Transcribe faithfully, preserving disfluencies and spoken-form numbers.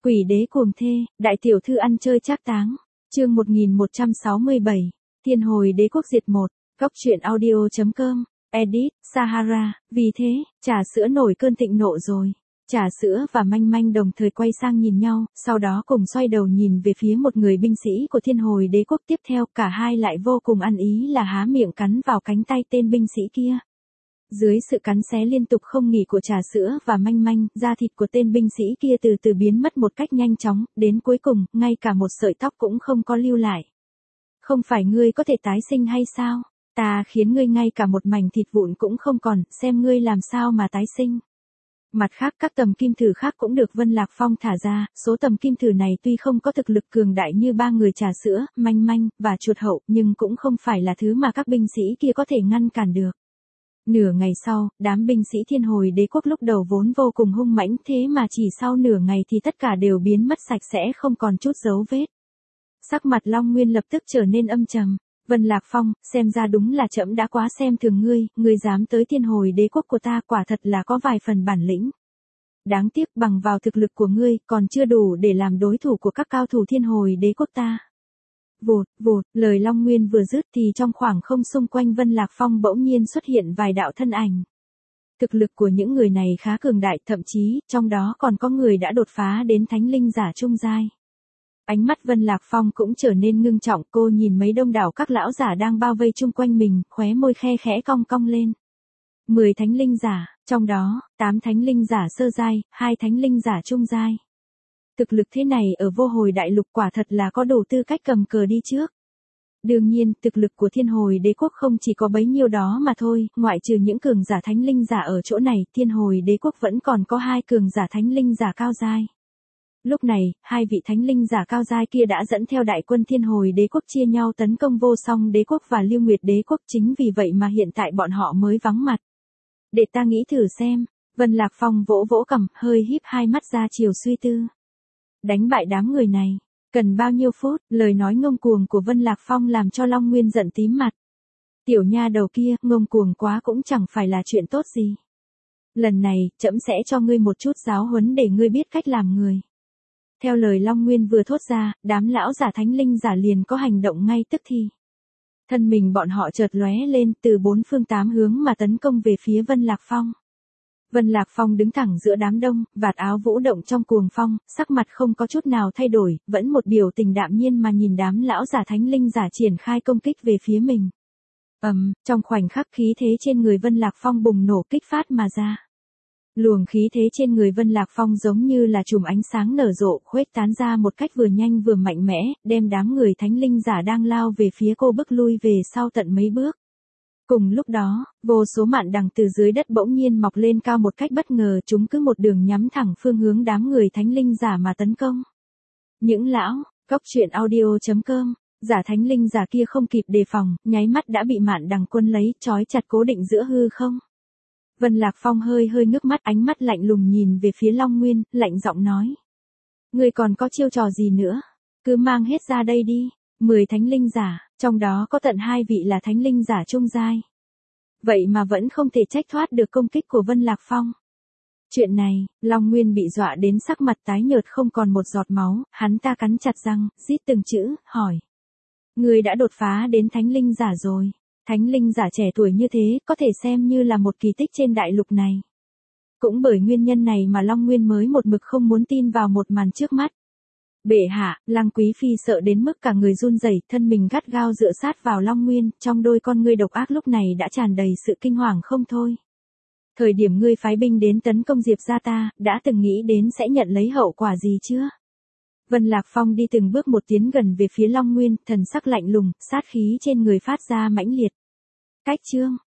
Quỷ đế cuồng thê, đại tiểu thư ăn chơi trác táng. Chương một nghìn một trăm sáu mươi bảy. Thiên hồi đế quốc diệt một. Góc truyện audio.com. Edit, Sahara. Vì thế, trà sữa nổi cơn thịnh nộ rồi. Trà sữa và manh manh đồng thời quay sang nhìn nhau, sau đó cùng xoay đầu nhìn về phía một người binh sĩ của thiên hồi đế quốc tiếp theo, cả hai lại vô cùng ăn ý là há miệng cắn vào cánh tay tên binh sĩ kia. Dưới sự cắn xé liên tục không nghỉ của trà sữa và manh manh, da thịt của tên binh sĩ kia từ từ biến mất một cách nhanh chóng, đến cuối cùng, ngay cả một sợi tóc cũng không có lưu lại. Không phải ngươi có thể tái sinh hay sao? Ta khiến ngươi ngay cả một mảnh thịt vụn cũng không còn, xem ngươi làm sao mà tái sinh. Mặt khác các tầm kim thử khác cũng được Vân Lạc Phong thả ra, số tầm kim thử này tuy không có thực lực cường đại như ba người trà sữa, manh manh, và chuột hậu, nhưng cũng không phải là thứ mà các binh sĩ kia có thể ngăn cản được. Nửa ngày sau, đám binh sĩ thiên hồi đế quốc lúc đầu vốn vô cùng hung mãnh, thế mà chỉ sau nửa ngày thì tất cả đều biến mất sạch sẽ không còn chút dấu vết. Sắc mặt Long Nguyên lập tức trở nên âm trầm. Vân Lạc Phong, xem ra đúng là trẫm đã quá xem thường ngươi, ngươi dám tới thiên hồi đế quốc của ta quả thật là có vài phần bản lĩnh. Đáng tiếc bằng vào thực lực của ngươi còn chưa đủ để làm đối thủ của các cao thủ thiên hồi đế quốc ta. Vụt, vụt, lời Long Nguyên vừa dứt thì trong khoảng không xung quanh Vân Lạc Phong bỗng nhiên xuất hiện vài đạo thân ảnh. Thực lực của những người này khá cường đại, thậm chí, trong đó còn có người đã đột phá đến thánh linh giả trung giai. Ánh mắt Vân Lạc Phong cũng trở nên ngưng trọng, cô nhìn mấy đông đảo các lão giả đang bao vây chung quanh mình, khóe môi khe khẽ cong cong lên. Mười thánh linh giả, trong đó, tám thánh linh giả sơ giai, hai thánh linh giả trung giai. Thực lực thế này ở vô hồi đại lục quả thật là có đủ tư cách cầm cờ đi trước. Đương nhiên, thực lực của thiên hồi đế quốc không chỉ có bấy nhiêu đó mà thôi, ngoại trừ những cường giả thánh linh giả ở chỗ này, thiên hồi đế quốc vẫn còn có hai cường giả thánh linh giả cao giai. Lúc này, hai vị thánh linh giả cao giai kia đã dẫn theo đại quân thiên hồi đế quốc chia nhau tấn công vô song đế quốc và lưu nguyệt đế quốc, chính vì vậy mà hiện tại bọn họ mới vắng mặt. Để ta nghĩ thử xem, Vân Lạc Phong vỗ vỗ cằm, hơi híp hai mắt ra chiều suy tư. Đánh bại đám người này, cần bao nhiêu phút, lời nói ngông cuồng của Vân Lạc Phong làm cho Long Nguyên giận tím mặt. Tiểu nha đầu kia, ngông cuồng quá cũng chẳng phải là chuyện tốt gì. Lần này, trẫm sẽ cho ngươi một chút giáo huấn để ngươi biết cách làm người. Theo lời Long Nguyên vừa thốt ra, đám lão giả thánh linh giả liền có hành động ngay tức thì. Thân mình bọn họ chợt lóe lên từ bốn phương tám hướng mà tấn công về phía Vân Lạc Phong. Vân Lạc Phong đứng thẳng giữa đám đông, vạt áo vũ động trong cuồng phong, sắc mặt không có chút nào thay đổi, vẫn một biểu tình đạm nhiên mà nhìn đám lão giả thánh linh giả triển khai công kích về phía mình. Ầm, um, trong khoảnh khắc khí thế trên người Vân Lạc Phong bùng nổ kích phát mà ra. Luồng khí thế trên người Vân Lạc Phong giống như là chùm ánh sáng nở rộ, khuếch tán ra một cách vừa nhanh vừa mạnh mẽ, đem đám người thánh linh giả đang lao về phía cô bức lui về sau tận mấy bước. Cùng lúc đó, vô số mạn đằng từ dưới đất bỗng nhiên mọc lên cao một cách bất ngờ, chúng cứ một đường nhắm thẳng phương hướng đám người thánh linh giả mà tấn công. Những lão, góc truyện audio.com, giả thánh linh giả kia không kịp đề phòng, nháy mắt đã bị mạn đằng quân lấy, trói chặt cố định giữa hư không. Vân Lạc Phong hơi hơi ngước mắt, ánh mắt lạnh lùng nhìn về phía Long Nguyên, lạnh giọng nói. Ngươi còn có chiêu trò gì nữa? Cứ mang hết ra đây đi. Mười thánh linh giả, trong đó có tận hai vị là thánh linh giả trung giai. Vậy mà vẫn không thể trách thoát được công kích của Vân Lạc Phong. Chuyện này, Long Nguyên bị dọa đến sắc mặt tái nhợt không còn một giọt máu, hắn ta cắn chặt răng, rít từng chữ, hỏi. Ngươi đã đột phá đến thánh linh giả rồi. Thánh linh giả trẻ tuổi như thế, có thể xem như là một kỳ tích trên đại lục này. Cũng bởi nguyên nhân này mà Long Nguyên mới một mực không muốn tin vào một màn trước mắt. Bệ hạ, Lăng Quý Phi sợ đến mức cả người run rẩy, thân mình gắt gao dựa sát vào Long Nguyên, trong đôi con ngươi độc ác lúc này đã tràn đầy sự kinh hoàng không thôi. Thời điểm ngươi phái binh đến tấn công Diệp gia ta, đã từng nghĩ đến sẽ nhận lấy hậu quả gì chưa? Vân Lạc Phong đi từng bước một tiến gần về phía Long Nguyên, thần sắc lạnh lùng, sát khí trên người phát ra mãnh liệt. Cách chương,